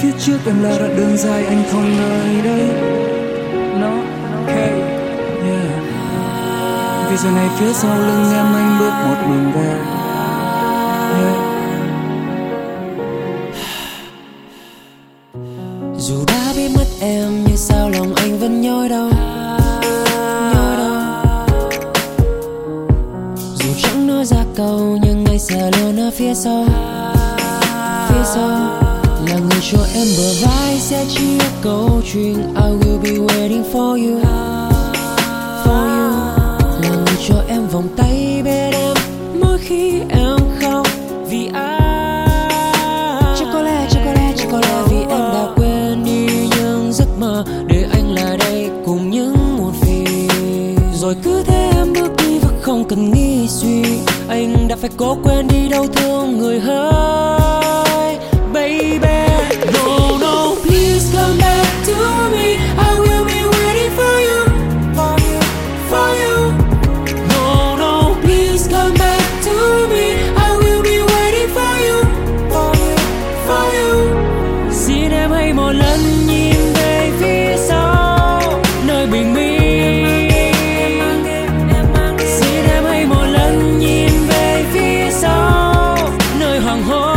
phía trước em là đoạn đường dài anh không nơi đây. Nó okay, yeah. Vì giờ này phía sau lưng em anh bước một mình về, yeah. Dù đã biết mất em nhưng sao lòng anh vẫn nhói đau. Dù chẳng nói ra câu nhưng anh sẽ luôn ở phía sau. Là người cho em bờ vai sẽ chia câu chuyện I will be waiting for you. Là người cho em vòng tay bên em mỗi khi em khóc vì ai. Chắc có lẽ vì em đã quên đi những giấc mơ để anh là đây cùng những muộn phiền. Rồi cứ thế em bước đi và không cần nghĩ suy, anh đã phải cố quên đi đau thương người hỡi. Baby, no, please come back to me. I will be waiting for you, for you. No, please come back to me. I will be waiting for you, for you. Xin em hãy một lần nhìn về phía sau nơi bình minh. Xin em hãy một lần nhìn về phía sau nơi hoàng hôn.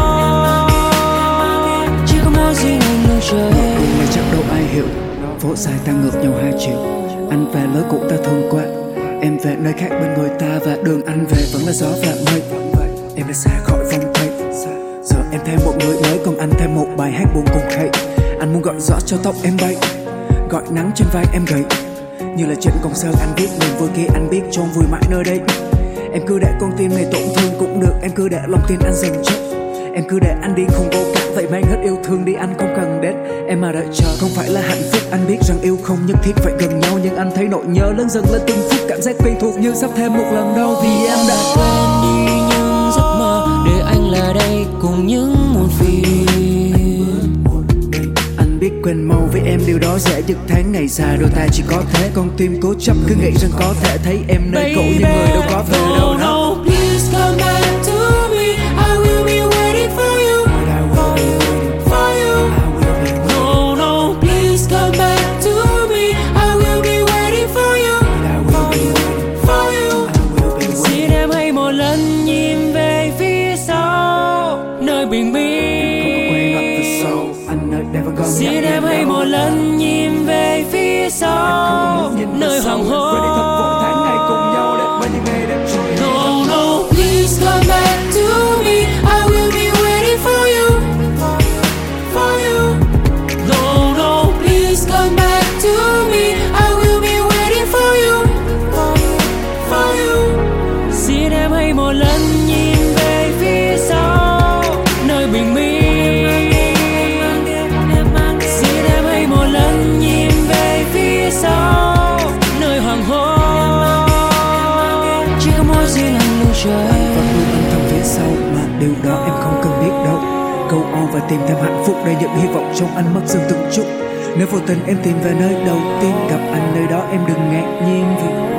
Mà chắc đâu ai hiểu, phố dài ta ngược nhau hai chiều. Anh về lối cũ ta thương qua, em về nơi khác bên người ta, và đường anh về vẫn là gió và mây. Em đã xa khỏi vòng tay, giờ em thêm một người mới, còn anh thêm một bài hát buồn cùng hay. Anh muốn gọi gió cho tóc em bay, gọi nắng trên vai em gầy. Như là trên công sơn anh viết niềm vui kia, anh biết chôn vui mãi nơi đây. Em cứ để con tim này tổn thương cũng được, em cứ để lòng tin anh dần chết. Em cứ để anh đi không vô cảm, vậy mang hết yêu thương đi, anh không cần đến em mà đợi chờ. Không phải là hạnh phúc, anh biết rằng yêu không nhất thiết phải gần nhau, nhưng anh thấy nỗi nhớ lớn dần lên từng phút, cảm giác quen thuộc như sắp thêm một lần đau vì em đã quên đi những giấc mơ để anh là đây cùng những muộn phiền. Anh biết quên mau với em điều đó dễ, những tháng ngày dài đôi ta chỉ có thế. Con tim cố chấp cứ nghĩ rằng có thể thấy em nơi cũ, nhưng người đâu có về đâu đó. Please come back to me. I will be waiting for you, for you. No, please come back to me. I will be waiting for you, for you. Xin em hãy một lần nhìn về phía sau nơi bình minh. Xin em hãy một lần nhìn về phía sau nơi hoàng hôn. No, please come back to me. I will be waiting for you, for you. No, please come back to me. I will be waiting for you, for you. Xin em hãy một lần nhìn về phía sau nơi bình minh. Xin em hãy một lần nhìn về phía sau nơi hoàng hôn. Chỉ có mỗi riêng anh lưu trời và luôn âm thầm phía sau, mà điều đó em không cần biết đâu. Go on và tìm thêm hạnh phúc, để những hy vọng trong anh mất dần từng chút. Nếu vô tình em tìm về nơi đầu tiên gặp anh, nơi đó em đừng ngạc nhiên vì